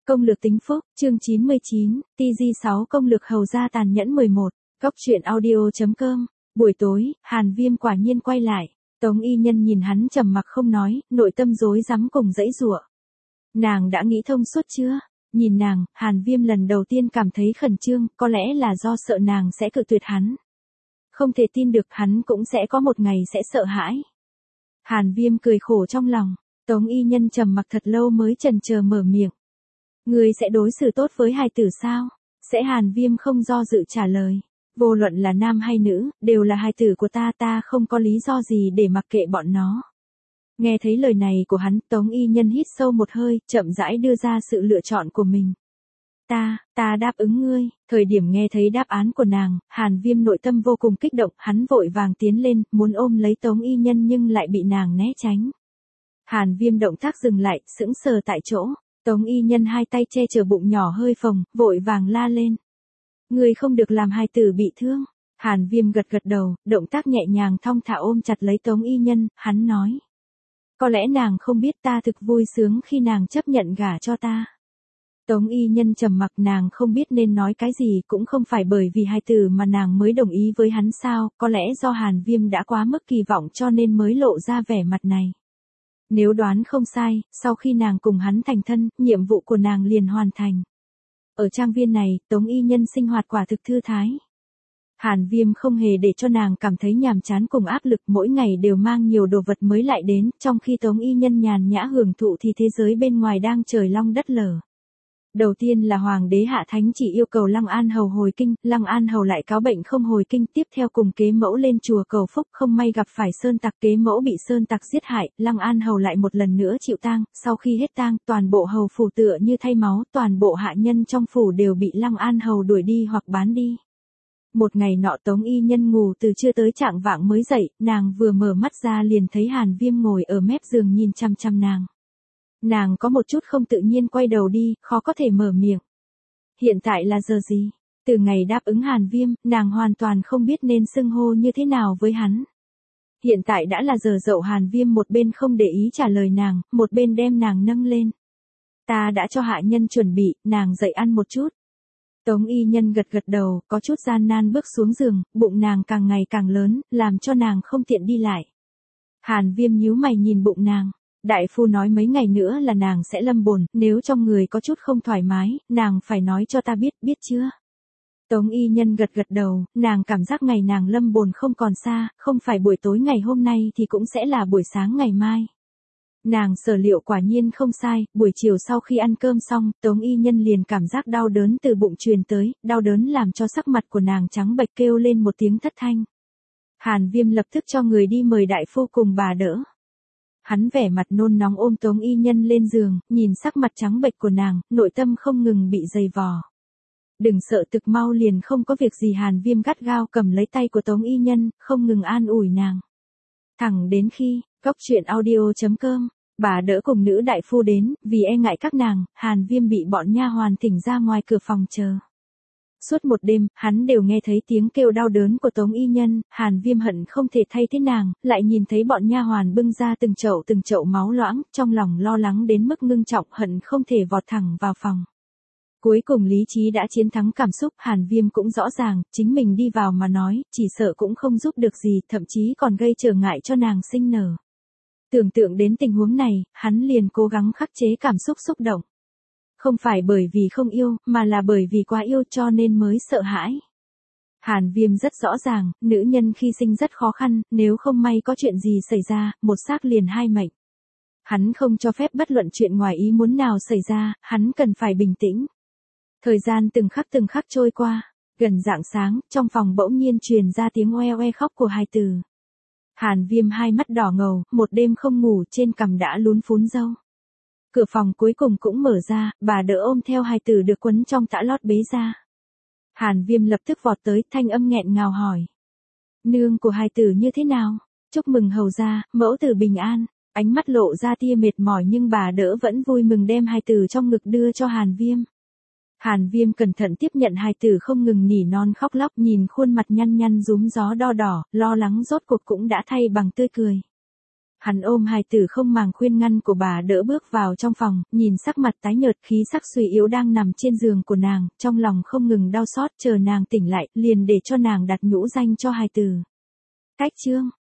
Công lược tính phúc, chương 99, TG6 công lược hầu gia tàn nhẫn 11, Cóc truyện audio.com. Buổi tối, Hàn Viêm quả nhiên quay lại. Tống Y Nhân nhìn hắn trầm mặc không nói, nội tâm rối rắm cùng dãy giụa. Nàng đã nghĩ thông suốt chưa? Nhìn nàng, Hàn Viêm lần đầu tiên cảm thấy khẩn trương, có lẽ là do sợ nàng sẽ cự tuyệt hắn. Không thể tin được hắn cũng sẽ có một ngày sẽ sợ hãi. Hàn Viêm cười khổ trong lòng, Tống Y Nhân trầm mặc thật lâu mới chần chờ mở miệng. Ngươi sẽ đối xử tốt với hài tử sao? Sẽ. Hàn Viêm không do dự trả lời. Vô luận là nam hay nữ, đều là hài tử của ta không có lý do gì để mặc kệ bọn nó. Nghe thấy lời này của hắn, Tống Y Nhân hít sâu một hơi, chậm rãi đưa ra sự lựa chọn của mình. Ta đáp ứng ngươi. Thời điểm nghe thấy đáp án của nàng, Hàn Viêm nội tâm vô cùng kích động, hắn vội vàng tiến lên, muốn ôm lấy Tống Y Nhân nhưng lại bị nàng né tránh. Hàn Viêm động tác dừng lại, sững sờ tại chỗ. Tống Y Nhân hai tay che chở bụng nhỏ hơi phồng, vội vàng la lên. Ngươi không được làm hài tử bị thương. Hàn Viêm gật đầu, động tác nhẹ nhàng thong thả ôm chặt lấy Tống Y Nhân, hắn nói. Có lẽ nàng không biết ta thực vui sướng khi nàng chấp nhận gả cho ta. Tống Y Nhân trầm mặc, nàng không biết nên nói cái gì, cũng không phải bởi vì hài tử mà nàng mới đồng ý với hắn sao, có lẽ do Hàn Viêm đã quá mức kỳ vọng cho nên mới lộ ra vẻ mặt này. Nếu đoán không sai, sau khi nàng cùng hắn thành thân, nhiệm vụ của nàng liền hoàn thành. Ở trang viên này, Tống Y Nhân sinh hoạt quả thực thư thái. Hàn Viêm không hề để cho nàng cảm thấy nhàm chán cùng áp lực, mỗi ngày đều mang nhiều đồ vật mới lại đến, trong khi Tống Y Nhân nhàn nhã hưởng thụ thì thế giới bên ngoài đang trời long đất lở. Đầu tiên là Hoàng đế Hạ Thánh chỉ yêu cầu Lăng An Hầu hồi kinh, Lăng An Hầu lại cáo bệnh không hồi kinh, tiếp theo cùng Kế Mẫu lên chùa cầu phúc, không may gặp phải sơn tặc, Kế Mẫu bị sơn tặc giết hại, Lăng An Hầu lại một lần nữa chịu tang, sau khi hết tang, toàn bộ hầu phủ tựa như thay máu, toàn bộ hạ nhân trong phủ đều bị Lăng An Hầu đuổi đi hoặc bán đi. Một ngày nọ Tống Y Nhân ngủ từ trưa tới chạng vạng mới dậy, nàng vừa mở mắt ra liền thấy Hàn Viêm ngồi ở mép giường nhìn chăm chăm nàng. Nàng có một chút không tự nhiên quay đầu đi, khó có thể mở miệng. Hiện tại là giờ gì? Từ ngày đáp ứng Hàn Viêm, nàng hoàn toàn không biết nên xưng hô như thế nào với hắn. Hiện tại đã là giờ dậu. Hàn Viêm một bên không để ý trả lời nàng, một bên đem nàng nâng lên. Ta đã cho hạ nhân chuẩn bị, nàng dậy ăn một chút. Tống Y Nhân gật đầu, có chút gian nan bước xuống giường, bụng nàng càng ngày càng lớn, làm cho nàng không tiện đi lại. Hàn Viêm nhíu mày nhìn bụng nàng. Đại phu nói mấy ngày nữa là nàng sẽ lâm bồn, nếu trong người có chút không thoải mái, nàng phải nói cho ta biết chưa? Tống Y Nhân gật đầu, nàng cảm giác ngày nàng lâm bồn không còn xa, không phải buổi tối ngày hôm nay thì cũng sẽ là buổi sáng ngày mai. Nàng sở liệu quả nhiên không sai, buổi chiều sau khi ăn cơm xong, Tống Y Nhân liền cảm giác đau đớn từ bụng truyền tới, đau đớn làm cho sắc mặt của nàng trắng bệch, kêu lên một tiếng thất thanh. Hàn Viêm lập tức cho người đi mời đại phu cùng bà đỡ. Hắn vẻ mặt nôn nóng ôm Tống Y Nhân lên giường, nhìn sắc mặt trắng bệch của nàng, nội tâm không ngừng bị dày vò. Đừng sợ, thực mau liền không có việc gì. Hàn Viêm gắt gao cầm lấy tay của Tống Y Nhân, không ngừng an ủi nàng. Thẳng đến khi, Cóc truyện audio.com, bà đỡ cùng nữ đại phu đến, vì e ngại các nàng, Hàn Viêm bị bọn nha hoàn thỉnh ra ngoài cửa phòng chờ. Suốt một đêm, hắn đều nghe thấy tiếng kêu đau đớn của Tống Y Nhân, Hàn Viêm hận không thể thay thế nàng, lại nhìn thấy bọn nha hoàn bưng ra từng chậu máu loãng, trong lòng lo lắng đến mức ngưng trọng, hận không thể vọt thẳng vào phòng. Cuối cùng lý trí đã chiến thắng cảm xúc, Hàn Viêm cũng rõ ràng, chính mình đi vào mà nói, chỉ sợ cũng không giúp được gì, thậm chí còn gây trở ngại cho nàng sinh nở. Tưởng tượng đến tình huống này, hắn liền cố gắng khắc chế cảm xúc xúc động. Không phải bởi vì không yêu, mà là bởi vì quá yêu cho nên mới sợ hãi. Hàn Viêm rất rõ ràng, nữ nhân khi sinh rất khó khăn, nếu không may có chuyện gì xảy ra, một xác liền hai mệnh. Hắn không cho phép bất luận chuyện ngoài ý muốn nào xảy ra, hắn cần phải bình tĩnh. Thời gian từng khắc trôi qua, gần rạng sáng, trong phòng bỗng nhiên truyền ra tiếng oe oe khóc của hài tử. Hàn Viêm hai mắt đỏ ngầu, một đêm không ngủ, trên cằm đã lún phún râu. Cửa phòng cuối cùng cũng mở ra, bà đỡ ôm theo hài tử được quấn trong tã lót bế ra. Hàn Viêm lập tức vọt tới, thanh âm nghẹn ngào hỏi. Nương của hài tử như thế nào? Chúc mừng hầu gia, mẫu tử bình an. Ánh mắt lộ ra tia mệt mỏi nhưng bà đỡ vẫn vui mừng đem hài tử trong ngực đưa cho Hàn Viêm. Hàn Viêm cẩn thận tiếp nhận hài tử không ngừng nỉ non khóc lóc, nhìn khuôn mặt nhăn nhăn rúm gió đo đỏ, lo lắng rốt cuộc cũng đã thay bằng tươi cười. Hắn ôm hài tử không màng khuyên ngăn của bà đỡ bước vào trong phòng, nhìn sắc mặt tái nhợt khí sắc suy yếu đang nằm trên giường của nàng, trong lòng không ngừng đau xót chờ nàng tỉnh lại, liền để cho nàng đặt nhũ danh cho hài tử. Cách chương